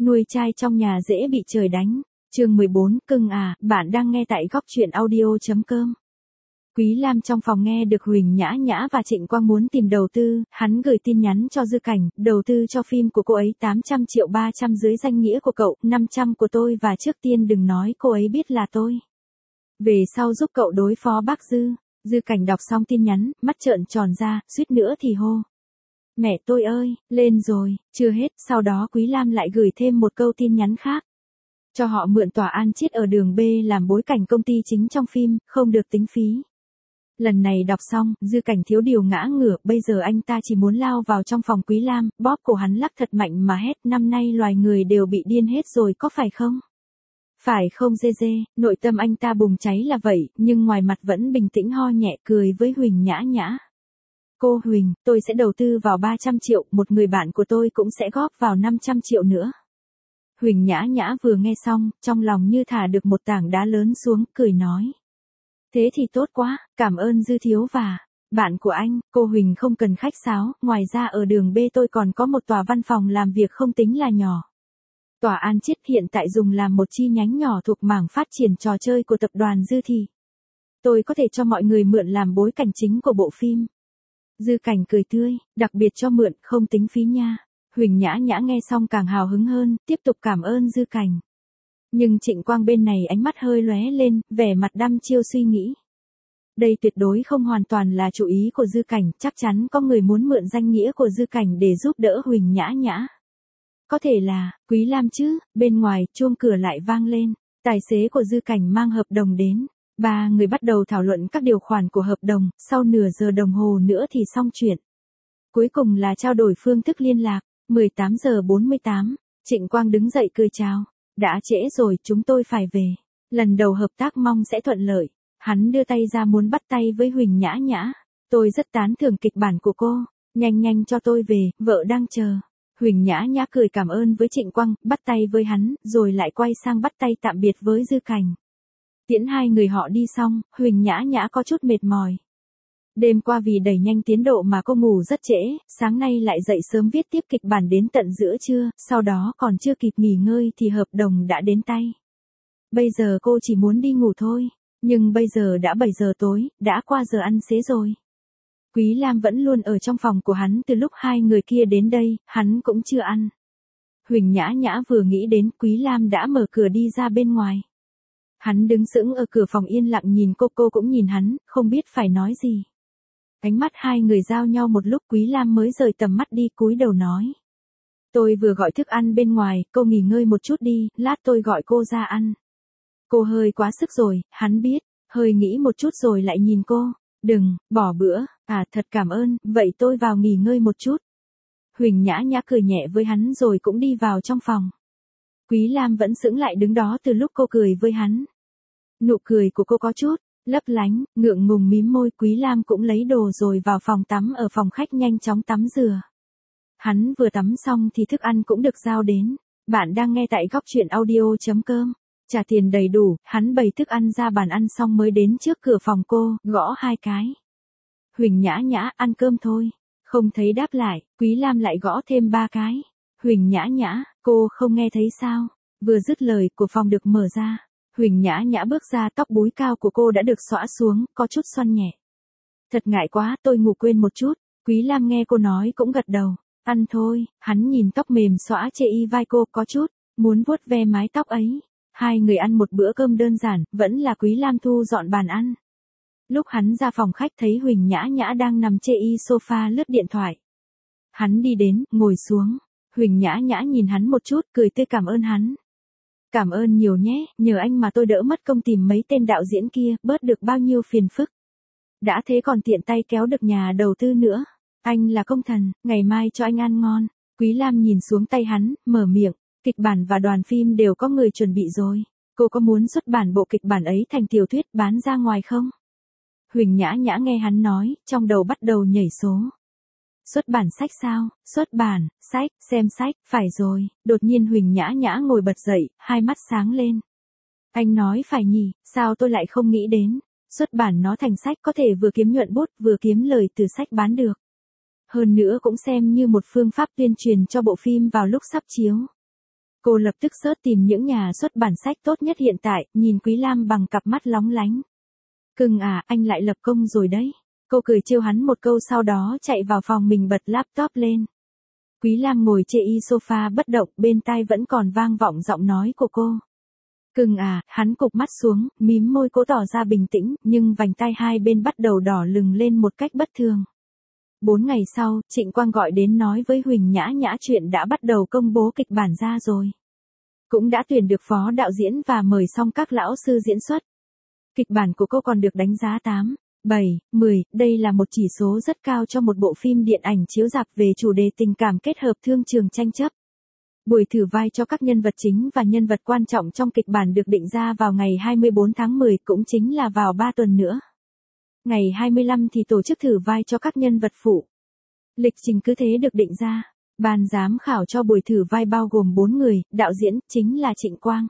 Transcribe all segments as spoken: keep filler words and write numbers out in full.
Nuôi trai trong nhà dễ bị trời đánh. Chương mười bốn, cưng à, bạn đang nghe tại góc truyện audio.com. Quý Lam trong phòng nghe được Huỳnh Nhã Nhã và Trịnh Quang muốn tìm đầu tư, hắn gửi tin nhắn cho Dư Cảnh, đầu tư cho phim của cô ấy tám trăm triệu ba trăm dưới danh nghĩa của cậu, năm trăm của tôi và trước tiên đừng nói cô ấy biết là tôi. Về sau giúp cậu đối phó bác Dư. Dư Cảnh đọc xong tin nhắn, mắt trợn tròn ra, suýt nữa thì hô. Mẹ tôi ơi, lên rồi, chưa hết, sau đó Quý Lam lại gửi thêm một câu tin nhắn khác. Cho họ mượn tòa An Chiết ở đường B làm bối cảnh công ty chính trong phim, không được tính phí. Lần này đọc xong, Dư Cảnh thiếu điều ngã ngửa, bây giờ anh ta chỉ muốn lao vào trong phòng Quý Lam, bóp cổ hắn lắc thật mạnh mà hét, năm nay loài người đều bị điên hết rồi có phải không? Phải không dê dê, nội tâm anh ta bùng cháy là vậy, nhưng ngoài mặt vẫn bình tĩnh ho nhẹ cười với Huỳnh Nhã Nhã. Cô Huỳnh, tôi sẽ đầu tư vào ba trăm triệu, một người bạn của tôi cũng sẽ góp vào năm trăm triệu nữa. Huỳnh Nhã Nhã vừa nghe xong, trong lòng như thả được một tảng đá lớn xuống, cười nói. Thế thì tốt quá, cảm ơn Dư thiếu và bạn của anh, cô Huỳnh không cần khách sáo, ngoài ra ở đường B tôi còn có một tòa văn phòng làm việc không tính là nhỏ. Tòa An Chiết hiện tại dùng làm một chi nhánh nhỏ thuộc mảng phát triển trò chơi của tập đoàn Dư Thị. Tôi có thể cho mọi người mượn làm bối cảnh chính của bộ phim. Dư Cảnh cười tươi, đặc biệt cho mượn, không tính phí nha. Huỳnh Nhã Nhã nghe xong càng hào hứng hơn, tiếp tục cảm ơn Dư Cảnh. Nhưng Trịnh Quang bên này ánh mắt hơi lóe lên, vẻ mặt đăm chiêu suy nghĩ. Đây tuyệt đối không hoàn toàn là chủ ý của Dư Cảnh, chắc chắn có người muốn mượn danh nghĩa của Dư Cảnh để giúp đỡ Huỳnh Nhã Nhã. Có thể là, Quý Lam chứ, bên ngoài, chuông cửa lại vang lên, tài xế của Dư Cảnh mang hợp đồng đến. Ba người bắt đầu thảo luận các điều khoản của hợp đồng, sau nửa giờ đồng hồ nữa thì xong chuyện. Cuối cùng là trao đổi phương thức liên lạc, mười tám giờ bốn mươi tám, Trịnh Quang đứng dậy cười chào. Đã trễ rồi, chúng tôi phải về. Lần đầu hợp tác mong sẽ thuận lợi. Hắn đưa tay ra muốn bắt tay với Huỳnh Nhã Nhã. Tôi rất tán thưởng kịch bản của cô. Nhanh nhanh cho tôi về, vợ đang chờ. Huỳnh Nhã Nhã cười cảm ơn với Trịnh Quang, bắt tay với hắn, rồi lại quay sang bắt tay tạm biệt với Dư Cảnh. Tiễn hai người họ đi xong, Huỳnh Nhã Nhã có chút mệt mỏi. Đêm qua vì đẩy nhanh tiến độ mà cô ngủ rất trễ, sáng nay lại dậy sớm viết tiếp kịch bản đến tận giữa trưa, sau đó còn chưa kịp nghỉ ngơi thì hợp đồng đã đến tay. Bây giờ cô chỉ muốn đi ngủ thôi, nhưng bây giờ đã bảy giờ tối, đã qua giờ ăn xế rồi. Quý Lam vẫn luôn ở trong phòng của hắn từ lúc hai người kia đến đây, hắn cũng chưa ăn. Huỳnh Nhã Nhã vừa nghĩ đến Quý Lam đã mở cửa đi ra bên ngoài. Hắn đứng sững ở cửa phòng yên lặng nhìn cô, cô cũng nhìn hắn, không biết phải nói gì. Ánh mắt hai người giao nhau một lúc Quý Lam mới rời tầm mắt đi cúi đầu nói. Tôi vừa gọi thức ăn bên ngoài, cô nghỉ ngơi một chút đi, lát tôi gọi cô ra ăn. Cô hơi quá sức rồi, hắn biết, hơi nghĩ một chút rồi lại nhìn cô. Đừng, bỏ bữa, à thật cảm ơn, vậy tôi vào nghỉ ngơi một chút. Huỳnh Nhã Nhã cười nhẹ với hắn rồi cũng đi vào trong phòng. Quý Lam vẫn sững lại đứng đó từ lúc cô cười với hắn. Nụ cười của cô có chút lấp lánh, ngượng ngùng mím môi. Quý Lam cũng lấy đồ rồi vào phòng tắm ở phòng khách nhanh chóng tắm rửa. Hắn vừa tắm xong thì thức ăn cũng được giao đến. Bạn đang nghe tại góc truyện audio.com. Trả tiền đầy đủ, hắn bày thức ăn ra bàn ăn xong mới đến trước cửa phòng cô, gõ hai cái. Huỳnh Nhã Nhã, ăn cơm thôi. Không thấy đáp lại, Quý Lam lại gõ thêm ba cái. Huỳnh Nhã Nhã, cô không nghe thấy sao? Vừa dứt lời, của phòng được mở ra. Huỳnh Nhã Nhã bước ra, tóc búi cao của cô đã được xõa xuống, có chút xoăn nhẹ. Thật ngại quá, tôi ngủ quên một chút. Quý Lam nghe cô nói cũng gật đầu. Ăn thôi, hắn nhìn tóc mềm xõa chê y vai cô có chút, muốn vuốt ve mái tóc ấy. Hai người ăn một bữa cơm đơn giản, vẫn là Quý Lam thu dọn bàn ăn. Lúc hắn ra phòng khách thấy Huỳnh Nhã Nhã đang nằm chê y sofa lướt điện thoại. Hắn đi đến, ngồi xuống. Huỳnh Nhã Nhã nhìn hắn một chút, cười tươi cảm ơn hắn. Cảm ơn nhiều nhé, nhờ anh mà tôi đỡ mất công tìm mấy tên đạo diễn kia, bớt được bao nhiêu phiền phức. Đã thế còn tiện tay kéo được nhà đầu tư nữa. Anh là công thần, ngày mai cho anh ăn ngon. Quý Lam nhìn xuống tay hắn, mở miệng, kịch bản và đoàn phim đều có người chuẩn bị rồi. Cô có muốn xuất bản bộ kịch bản ấy thành tiểu thuyết bán ra ngoài không? Huỳnh Nhã Nhã nghe hắn nói, trong đầu bắt đầu nhảy số. Xuất bản sách sao? Xuất bản, sách, xem sách, phải rồi. Đột nhiên Huỳnh Nhã Nhã ngồi bật dậy, hai mắt sáng lên. Anh nói phải nhỉ, sao tôi lại không nghĩ đến. Xuất bản nó thành sách có thể vừa kiếm nhuận bút, vừa kiếm lời từ sách bán được. Hơn nữa cũng xem như một phương pháp tuyên truyền cho bộ phim vào lúc sắp chiếu. Cô lập tức search tìm những nhà xuất bản sách tốt nhất hiện tại, nhìn Quý Lam bằng cặp mắt lóng lánh. Cưng à, anh lại lập công rồi đấy. Cô cười trêu hắn một câu sau đó chạy vào phòng mình bật laptop lên. Quý Lam ngồi chê y sofa bất động, bên tai vẫn còn vang vọng giọng nói của cô. Cưng à, hắn cụp mắt xuống, mím môi cố tỏ ra bình tĩnh, nhưng vành tai hai bên bắt đầu đỏ lừng lên một cách bất thường. Bốn ngày sau, Trịnh Quang gọi đến nói với Huỳnh Nhã Nhã chuyện đã bắt đầu công bố kịch bản ra rồi. Cũng đã tuyển được phó đạo diễn và mời xong các lão sư diễn xuất. Kịch bản của cô còn được đánh giá tám, bảy, mười, đây là một chỉ số rất cao cho một bộ phim điện ảnh chiếu rạp về chủ đề tình cảm kết hợp thương trường tranh chấp. Buổi thử vai cho các nhân vật chính và nhân vật quan trọng trong kịch bản được định ra vào ngày hai mươi bốn tháng mười, cũng chính là vào ba tuần nữa. Ngày hai mươi lăm thì tổ chức thử vai cho các nhân vật phụ. Lịch trình cứ thế được định ra. Ban giám khảo cho buổi thử vai bao gồm bốn người, đạo diễn chính là Trịnh Quang.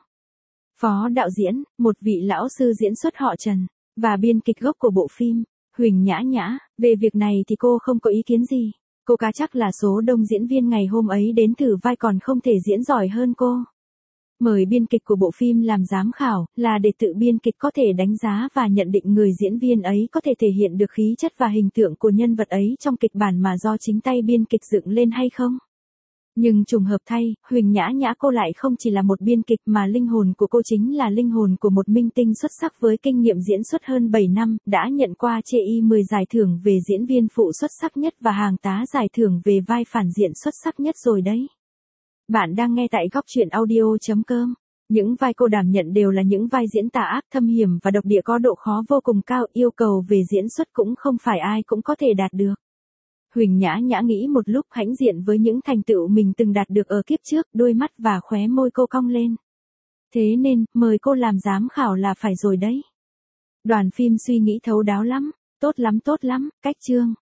Phó đạo diễn, một vị lão sư diễn xuất họ Trần, và biên kịch gốc của bộ phim, Huỳnh Nhã Nhã. Về việc này thì cô không có ý kiến gì. Cô cá chắc là số đông diễn viên ngày hôm ấy đến thử vai còn không thể diễn giỏi hơn cô. Mời biên kịch của bộ phim làm giám khảo, là để tự biên kịch có thể đánh giá và nhận định người diễn viên ấy có thể thể hiện được khí chất và hình tượng của nhân vật ấy trong kịch bản mà do chính tay biên kịch dựng lên hay không. Nhưng trùng hợp thay, Huỳnh Nhã Nhã cô lại không chỉ là một biên kịch mà linh hồn của cô chính là linh hồn của một minh tinh xuất sắc với kinh nghiệm diễn xuất hơn bảy năm, đã nhận qua chê y mười giải thưởng về diễn viên phụ xuất sắc nhất và hàng tá giải thưởng về vai phản diện xuất sắc nhất rồi đấy. Bạn đang nghe tại góc truyện audio chấm com. Những vai cô đảm nhận đều là những vai diễn tà ác, thâm hiểm và độc địa có độ khó vô cùng cao, yêu cầu về diễn xuất cũng không phải ai cũng có thể đạt được. Huỳnh Nhã Nhã nghĩ một lúc, hãnh diện với những thành tựu mình từng đạt được ở kiếp trước, đôi mắt và khóe môi cô cong lên. Thế nên, mời cô làm giám khảo là phải rồi đấy. Đoàn phim suy nghĩ thấu đáo lắm, tốt lắm tốt lắm, cách chương,